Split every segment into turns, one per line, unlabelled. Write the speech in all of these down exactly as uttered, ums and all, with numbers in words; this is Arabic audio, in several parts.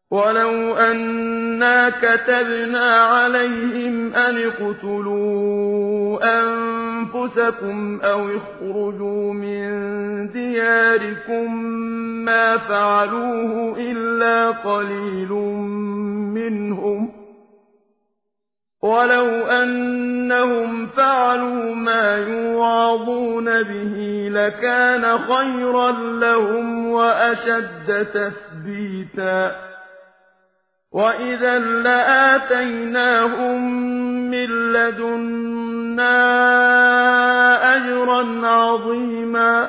وَلَوْ أَنَّا كَتَبْنَا عَلَيْهِمْ أَنِ اقْتُلُوا أَنفُسَكُمْ أَوِ اخْرُجُوا مِن دِيَارِكُم مَّا فَعَلُوهُ إِلَّا قَلِيلٌ مِّنْهُمْ ۖ وَلَوْ أَنَّهُمْ فَعَلُوا مَا يُوعَظُونَ بِهِ لَكَانَ خَيْرًا لَّهُمْ وَأَشَدَّ تَثْبِيتًا وَإِذًا لَّآتَيْنَاهُم مِّن لَّدُنَّا أَجْرًا عَظِيمًا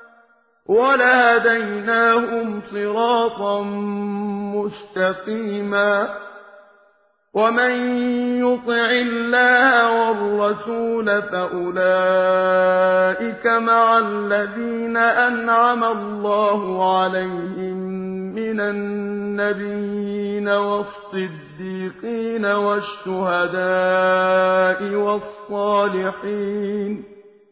وَلَهَدَيْنَاهُمْ صِرَاطًا مُّسْتَقِيمًا وَمَن يُطِعِ اللَّهَ وَالرَّسُولَ فَأُولَٰئِكَ مَعَ الَّذِينَ أَنْعَمَ اللَّهُ عَلَيْهِم مِّنَ النَّبِيِّينَ وَالصِّدِّيقِينَ وَالشُّهَدَاءِ وَالصَّالِحِينَ ۚ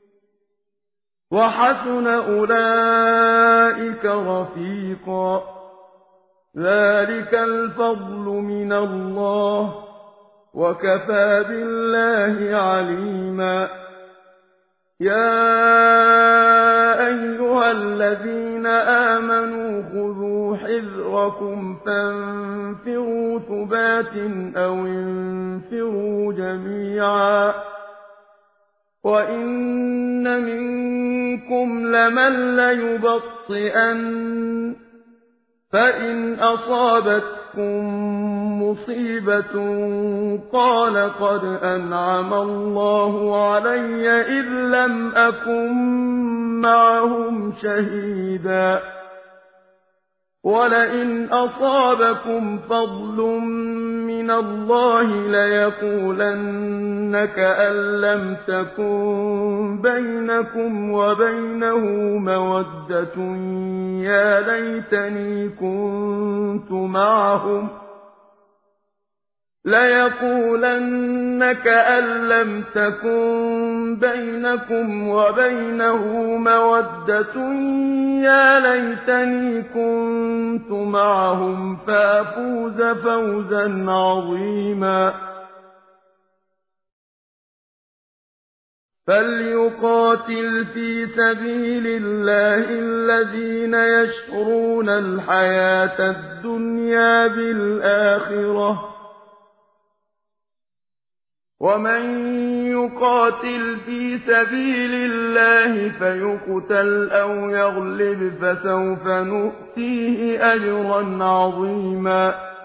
وَحَسُنَ أُولَٰئِكَ رَفِيقًا. ذَٰلِكَ الْفَضْلُ مِنَ اللَّهِ ۚ وَكَفَىٰ بِاللَّهِ عَلِيمًا. يَا أَيُّهَا الَّذِينَ آمَنُوا خُذُوا حِذْرَكُمْ فَانفِرُوا ثُبَاتٍ أَوِ انفِرُوا جَمِيعًا وَإِنَّ مِنكُمْ لَمَن لَّيُبَطِّئَنَّ فَإِنْ أَصَابَتْكُم مُّصِيبَةٌ قَالَ قَدْ أَنْعَمَ اللَّهُ عَلَيَّ إِذْ لَمْ أَكُن مَّعَهُمْ شَهِيدًا وَلَئِنْ أَصَابَكُمْ فَضْلٌ مِّنَ اللَّهِ لَيَقُولَنَّ كَأَن لَّمْ تَكُن بَيْنَكُمْ وَبَيْنَهُ مَوَدَّةٌ يَا لَيْتَنِي كُنتُ مَعَهُمْ لَيَقُولَنَّ كَأَن لَّمْ تَكُن بَيْنَكُمْ وَبَيْنَهُ مَوَدَّةٌ يَا لَيْتَنِي كُنتُ مَعَهُمْ فَأَفُوزَ فَوْزًا عَظِيمًا. فَلْيُقَاتِلْ فِي سَبِيلِ اللَّهِ الَّذِينَ يَشْرُونَ الْحَيَاةَ الدُّنْيَا بِالْآخِرَةِ ۚ وَمَن يُقَاتِلْ فِي سَبِيلِ اللَّهِ فَيُقْتَلْ أَوْ يَغْلِبْ فَسَوْفَ نُؤْتِيهِ أَجْرًا عَظِيمًا.